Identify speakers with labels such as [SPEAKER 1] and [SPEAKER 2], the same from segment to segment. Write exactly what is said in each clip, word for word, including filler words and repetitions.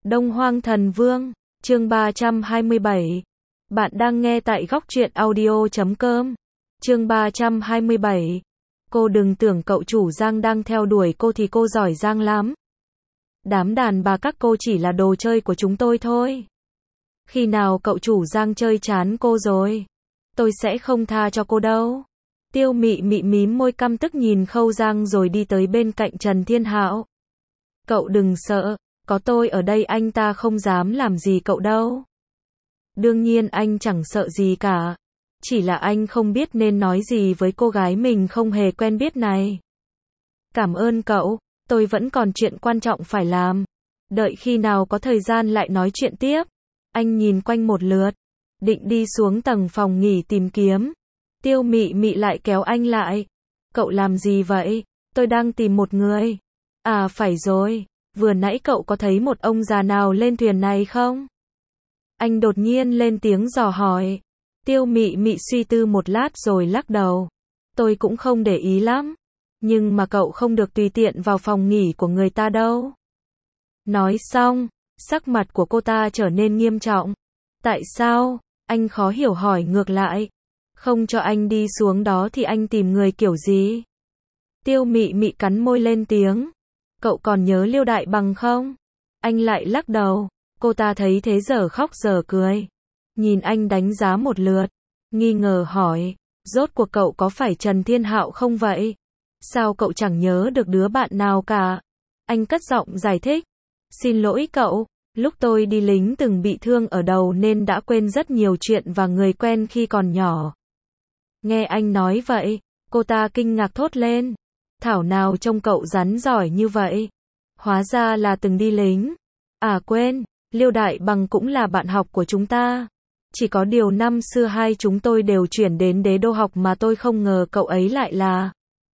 [SPEAKER 1] Đông Hoang Thần Vương, chương ba trăm hai mươi bảy. Bạn đang nghe tại góc truyện audio chấm com. Chương ba trăm hai mươi bảy. Cô đừng tưởng cậu chủ Giang đang theo đuổi cô thì cô giỏi giang lắm. Đám đàn bà các cô chỉ là đồ chơi của chúng tôi thôi. Khi nào cậu chủ Giang chơi chán cô rồi, tôi sẽ không tha cho cô đâu. Tiêu Mị Mị mím môi căm tức nhìn Khâu Giang rồi đi tới bên cạnh Trần Thiên Hạo. Cậu đừng sợ, có tôi ở đây anh ta không dám làm gì cậu đâu. Đương nhiên anh chẳng sợ gì cả. Chỉ là anh không biết nên nói gì với cô gái mình không hề quen biết này. Cảm ơn cậu, tôi vẫn còn chuyện quan trọng phải làm. Đợi khi nào có thời gian lại nói chuyện tiếp. Anh nhìn quanh một lượt, định đi xuống tầng phòng nghỉ tìm kiếm. Tiêu Mị Mị lại kéo anh lại. Cậu làm gì vậy? Tôi đang tìm một người. À phải rồi, vừa nãy cậu có thấy một ông già nào lên thuyền này không? Anh đột nhiên lên tiếng dò hỏi. Tiêu Mị Mị suy tư một lát rồi lắc đầu. Tôi cũng không để ý lắm. Nhưng mà cậu không được tùy tiện vào phòng nghỉ của người ta đâu. Nói xong, sắc mặt của cô ta trở nên nghiêm trọng. Tại sao? Anh khó hiểu hỏi ngược lại. Không cho anh đi xuống đó thì anh tìm người kiểu gì? Tiêu Mị Mị cắn môi lên tiếng. Cậu còn nhớ Liêu Đại Bằng không? Anh lại lắc đầu. Cô ta thấy thế giờ khóc giờ cười. Nhìn anh đánh giá một lượt. Nghi ngờ hỏi. Rốt cuộc cậu có phải Trần Thiên Hạo không vậy? Sao cậu chẳng nhớ được đứa bạn nào cả? Anh cất giọng giải thích. Xin lỗi cậu, lúc tôi đi lính từng bị thương ở đầu nên đã quên rất nhiều chuyện và người quen khi còn nhỏ. Nghe anh nói vậy, cô ta kinh ngạc thốt lên. Thảo nào trông cậu rắn giỏi như vậy? Hóa ra là từng đi lính. À quên, Liêu Đại Bằng cũng là bạn học của chúng ta. Chỉ có điều năm xưa hai chúng tôi đều chuyển đến Đế Đô học mà tôi không ngờ cậu ấy lại là.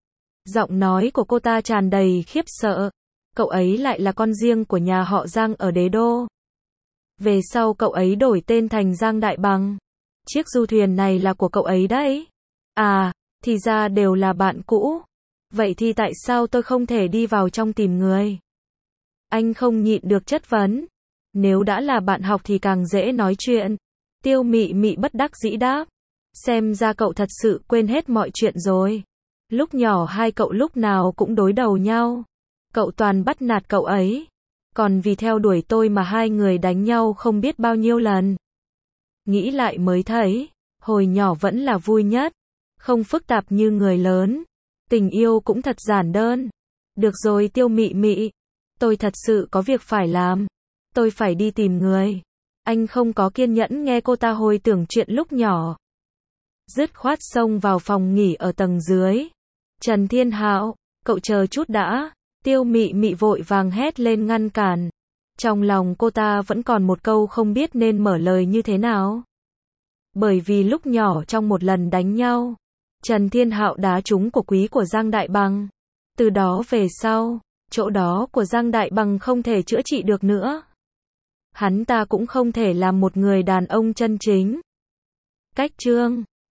[SPEAKER 1] Giọng nói của cô ta tràn đầy khiếp sợ. Cậu ấy lại là con riêng của nhà họ Giang ở Đế Đô. Về sau cậu ấy đổi tên thành Giang Đại Bằng. Chiếc du thuyền này là của cậu ấy đấy. À, thì ra đều là bạn cũ. Vậy thì tại sao tôi không thể đi vào trong tìm người? Anh không nhịn được chất vấn. Nếu đã là bạn học thì càng dễ nói chuyện. Tiêu Mị Mị bất đắc dĩ đáp. Xem ra cậu thật sự quên hết mọi chuyện rồi. Lúc nhỏ hai cậu lúc nào cũng đối đầu nhau. Cậu toàn bắt nạt cậu ấy. Còn vì theo đuổi tôi mà hai người đánh nhau không biết bao nhiêu lần. Nghĩ lại mới thấy, hồi nhỏ vẫn là vui nhất. Không phức tạp như người lớn. Tình yêu cũng thật giản đơn. Được rồi Tiêu Mị Mị. Tôi thật sự có việc phải làm. Tôi phải đi tìm người. Anh không có kiên nhẫn nghe cô ta hồi tưởng chuyện lúc nhỏ. Dứt khoát xông vào phòng nghỉ ở tầng dưới. Trần Thiên Hạo, cậu chờ chút đã. Tiêu Mị Mị vội vàng hét lên ngăn cản. Trong lòng cô ta vẫn còn một câu không biết nên mở lời như thế nào. Bởi vì lúc nhỏ trong một lần đánh nhau, Trần Thiên Hạo đá trúng cổ quý của Giang Đại Bằng. Từ đó về sau, chỗ đó của Giang Đại Bằng không thể chữa trị được nữa. Hắn ta cũng không thể làm một người đàn ông chân chính. Cách chương